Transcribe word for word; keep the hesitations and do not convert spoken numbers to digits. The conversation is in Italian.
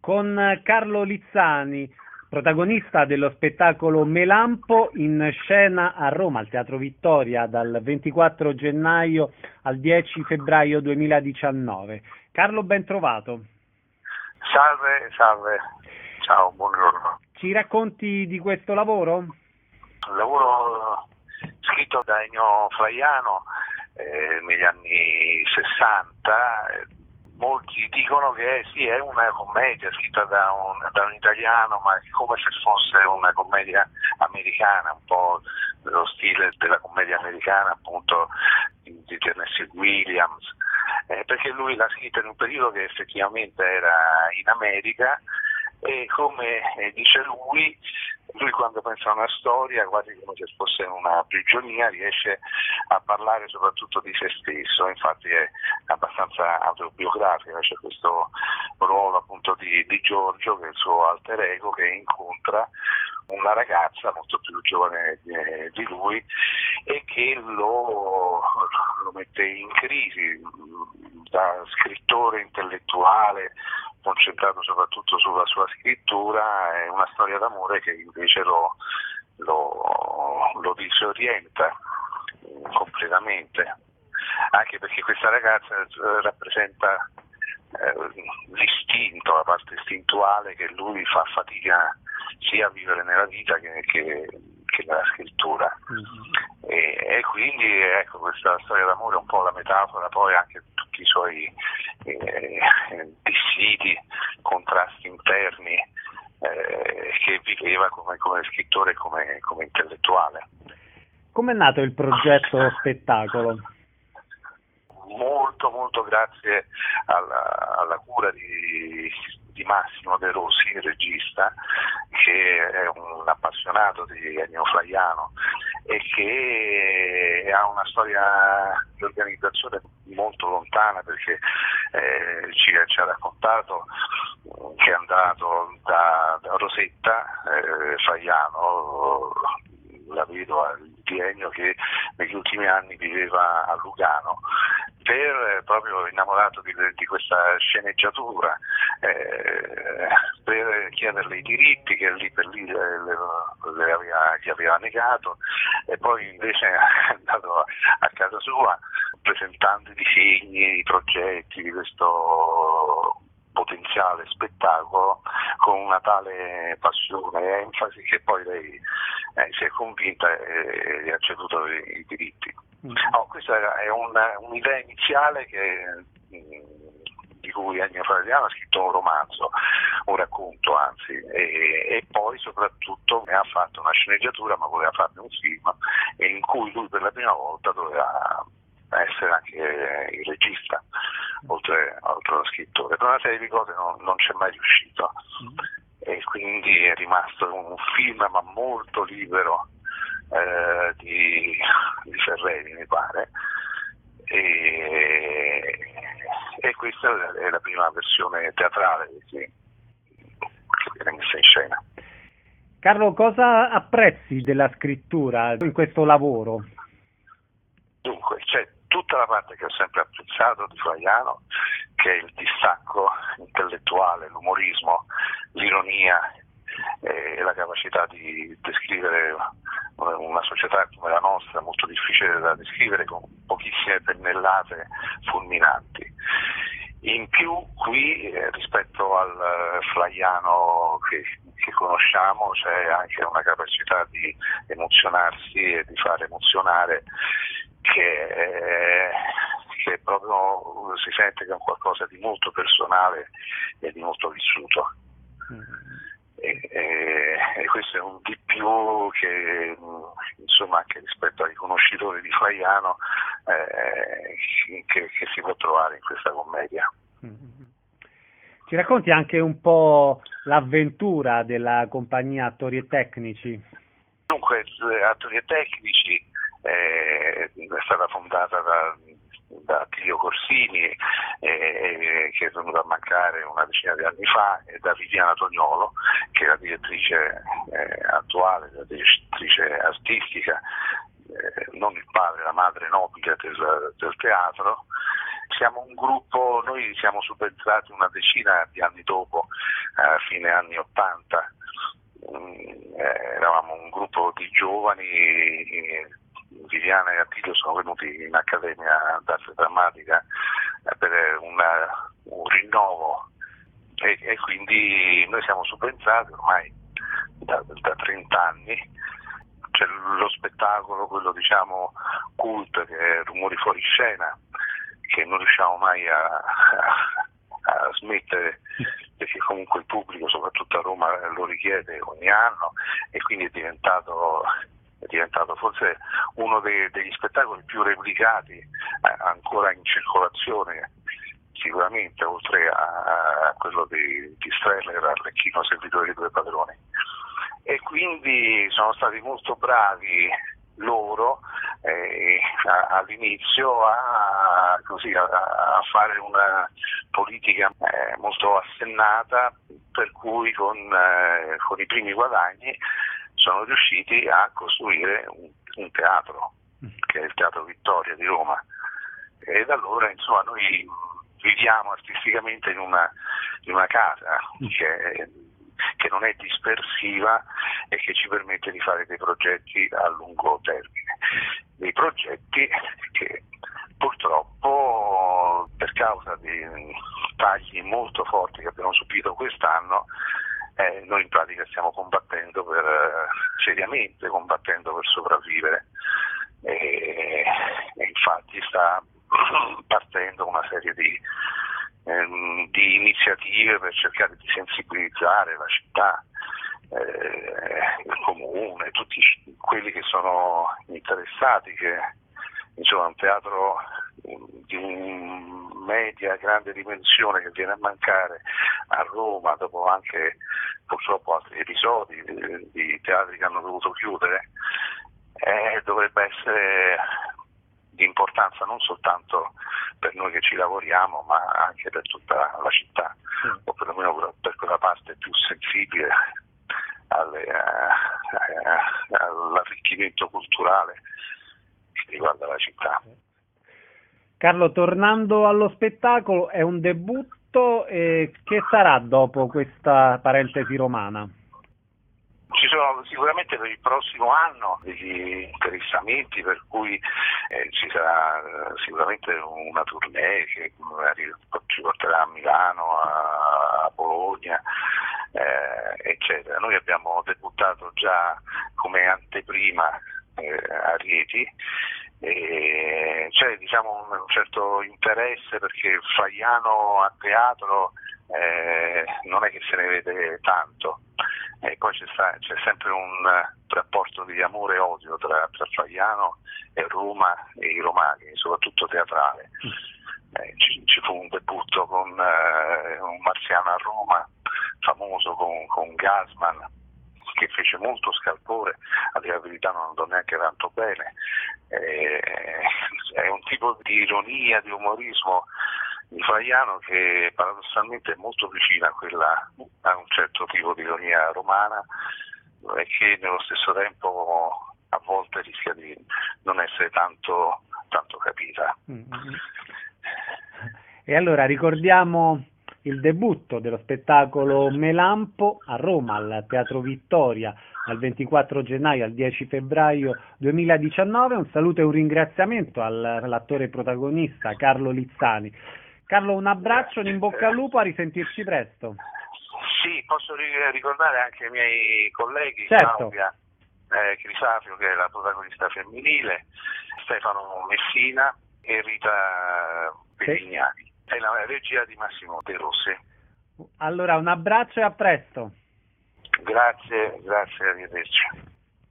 con Carlo Lizzani, protagonista dello spettacolo Melampo, in scena a Roma, al Teatro Vittoria, dal ventiquattro gennaio al dieci febbraio duemiladiciannove. Carlo, ben trovato. Salve, salve. Ciao, buongiorno. Ci racconti di questo lavoro? Un lavoro scritto da Ennio Flaiano eh, negli anni sessanta. Molti dicono che sì, è una commedia scritta da un, da un italiano, ma come se fosse una commedia americana, un po' dello stile della commedia americana, appunto, di Tennessee Williams, eh, perché lui l'ha scritta in un periodo che effettivamente era in America, e come eh, dice lui, lui quando pensa a una storia, quasi come se fosse una prigionia, riesce a parlare soprattutto di se stesso. Infatti è abbastanza autobiografica, c'è questo ruolo appunto di, di Giorgio, che è il suo alter ego, che incontra una ragazza molto più giovane di, di lui e che lo, lo mette in crisi da scrittore intellettuale concentrato soprattutto sulla sua scrittura. È una storia d'amore che invece lo, lo, lo disorienta completamente, anche perché questa ragazza rappresenta eh, l'istinto, la parte istintuale che lui fa fatica sia a vivere nella vita che, che, che nella scrittura. Mm-hmm. e, e quindi ecco, questa storia d'amore è un po' la metafora poi anche di tutti i suoi eh, dissidi, contrasti interni eh, che viveva come, come scrittore e come, come intellettuale. Come è nato il progetto spettacolo? Molto molto grazie alla, alla cura di, di Massimo De Rossi, il regista, che è un appassionato di Ennio Flaiano e che ha una storia di organizzazione molto lontana, perché eh, ci, ci ha raccontato che è andato da, da Rosetta eh, Flaiano, la vedova di Ennio, che negli ultimi anni viveva a Lugano, per proprio innamorato di, di questa sceneggiatura, eh, per chiederle i diritti che lì per lì le, le, le aveva, gli aveva negato, e poi invece è andato a casa sua presentando i disegni, i progetti di questo potenziale spettacolo con una tale passione e enfasi che poi lei eh, si è convinta e, e ha ceduto i, i diritti. Mm. No, questa è una, un'idea iniziale che, di cui Ennio Flaiano ha scritto un romanzo, un racconto anzi, e, e poi soprattutto ha fatto una sceneggiatura, ma voleva farne un film, e in cui lui per la prima volta doveva essere anche il regista, oltre, oltre allo scrittore. Per una serie di cose non, non c'è mai riuscito, mm. e quindi è rimasto un film ma molto libero eh, di, di Ferreri, mi pare, e, e questa è la prima versione teatrale che, che viene messa in scena. Carlo, cosa apprezzi della scrittura in questo lavoro? Dunque, c'è tutta la parte che ho sempre apprezzato di Flaiano, che è il distacco intellettuale, l'umorismo, l'ironia e la capacità di descrivere una società come la nostra, molto difficile da descrivere, con pochissime pennellate fulminanti. In più qui, eh, rispetto al Flaiano che, che conosciamo, c'è anche una capacità di emozionarsi e di far emozionare che è, che proprio si sente che è un qualcosa di molto personale e di molto vissuto. Mm-hmm. E, e, e questo è un di più che, insomma, anche rispetto ai conoscitori di Flaiano eh, che, che si può trovare in questa commedia. Mm-hmm. Ci racconti anche un po' l'avventura della compagnia Attori e Tecnici? Dunque, Attori e Tecnici eh, è stata fondata da da Attilio Corsini, eh, che è venuto a mancare una decina di anni fa, e da Viviana Tognolo, che è la direttrice eh, attuale, la direttrice artistica, eh, non il padre, la madre nobile del, del teatro. Siamo un gruppo, noi siamo subentrati una decina di anni dopo fine anni ottanta. Eh, eravamo un gruppo di giovani, Viviana e Attilio sono venuti in Accademia d'Arte Drammatica eh, per una, un rinnovo e, e quindi noi siamo subentrati ormai da, da trenta anni. C'è lo spettacolo, quello diciamo cult, che è Rumori fuori scena, che non riusciamo mai a, a, a smettere, perché comunque il pubblico, soprattutto a Roma, lo richiede ogni anno e quindi è diventato, è diventato forse uno dei, degli spettacoli più replicati eh, ancora in circolazione, sicuramente, oltre a, a quello di, di Streller, Arlecchino, Servitore dei due padroni. E quindi sono stati molto bravi loro eh, a, all'inizio a, così, a, a fare una politica eh, molto assennata, per cui con, eh, con i primi guadagni sono riusciti a costruire un, un teatro, che è il Teatro Vittoria di Roma, e da allora insomma noi viviamo artisticamente in una, in una casa che, che non è dispersiva e che ci permette di fare dei progetti a lungo termine, dei progetti che purtroppo per causa di tagli molto forti che abbiamo subito quest'anno eh, noi in pratica stiamo combattendo per eh, seriamente combattendo per sopravvivere e, e infatti sta partendo una serie di, ehm, di iniziative per cercare di sensibilizzare la città, eh, il comune, tutti quelli che sono interessati, che insomma un teatro di un media grande dimensione che viene a mancare a Roma dopo anche purtroppo altri episodi di, di teatri che hanno dovuto chiudere, eh, dovrebbe essere di importanza non soltanto per noi che ci lavoriamo, ma anche per tutta la città, mm. o perlomeno per quella parte più sensibile alle, eh, all'arricchimento culturale che riguarda la città. Carlo, tornando allo spettacolo, è un debutto, eh, che sarà dopo questa parentesi romana? Ci sono sicuramente per il prossimo anno degli interessamenti, per cui eh, ci sarà sicuramente una tournée che magari ci porterà a Milano, a, a Bologna, eh, eccetera. Noi abbiamo debuttato già come anteprima eh, a Rieti. E c'è diciamo un certo interesse perché Faiano a teatro eh, non è che se ne vede tanto, e poi c'è, sta, c'è sempre un rapporto di amore e odio tra, tra Faiano e Roma e i romani, soprattutto teatrale. Eh, ci, ci fu un debutto con eh, un marziano a Roma famoso con, con Gassman, che fece molto scalpore, a dire la verità non andò neanche tanto bene. Eh, è un tipo di ironia, di umorismo di Faiano che paradossalmente è molto vicina a quella, a un certo tipo di ironia romana, e che nello stesso tempo a volte rischia di non essere tanto, tanto capita. Mm-hmm. E allora ricordiamo il debutto dello spettacolo Melampo a Roma al Teatro Vittoria dal ventiquattro gennaio al dieci febbraio duemiladiciannove. Un saluto e un ringraziamento all'attore protagonista Carlo Lizzani. Carlo, un abbraccio, un in bocca al lupo, a risentirci presto. Sì, posso ricordare anche i miei colleghi, certo. Claudia eh, Crisafio, che è la protagonista femminile, Stefano Messina e Rita Pedignani. Sì. È la regia di Massimo De Rossi. Allora un abbraccio e a presto. Grazie, grazie, arrivederci.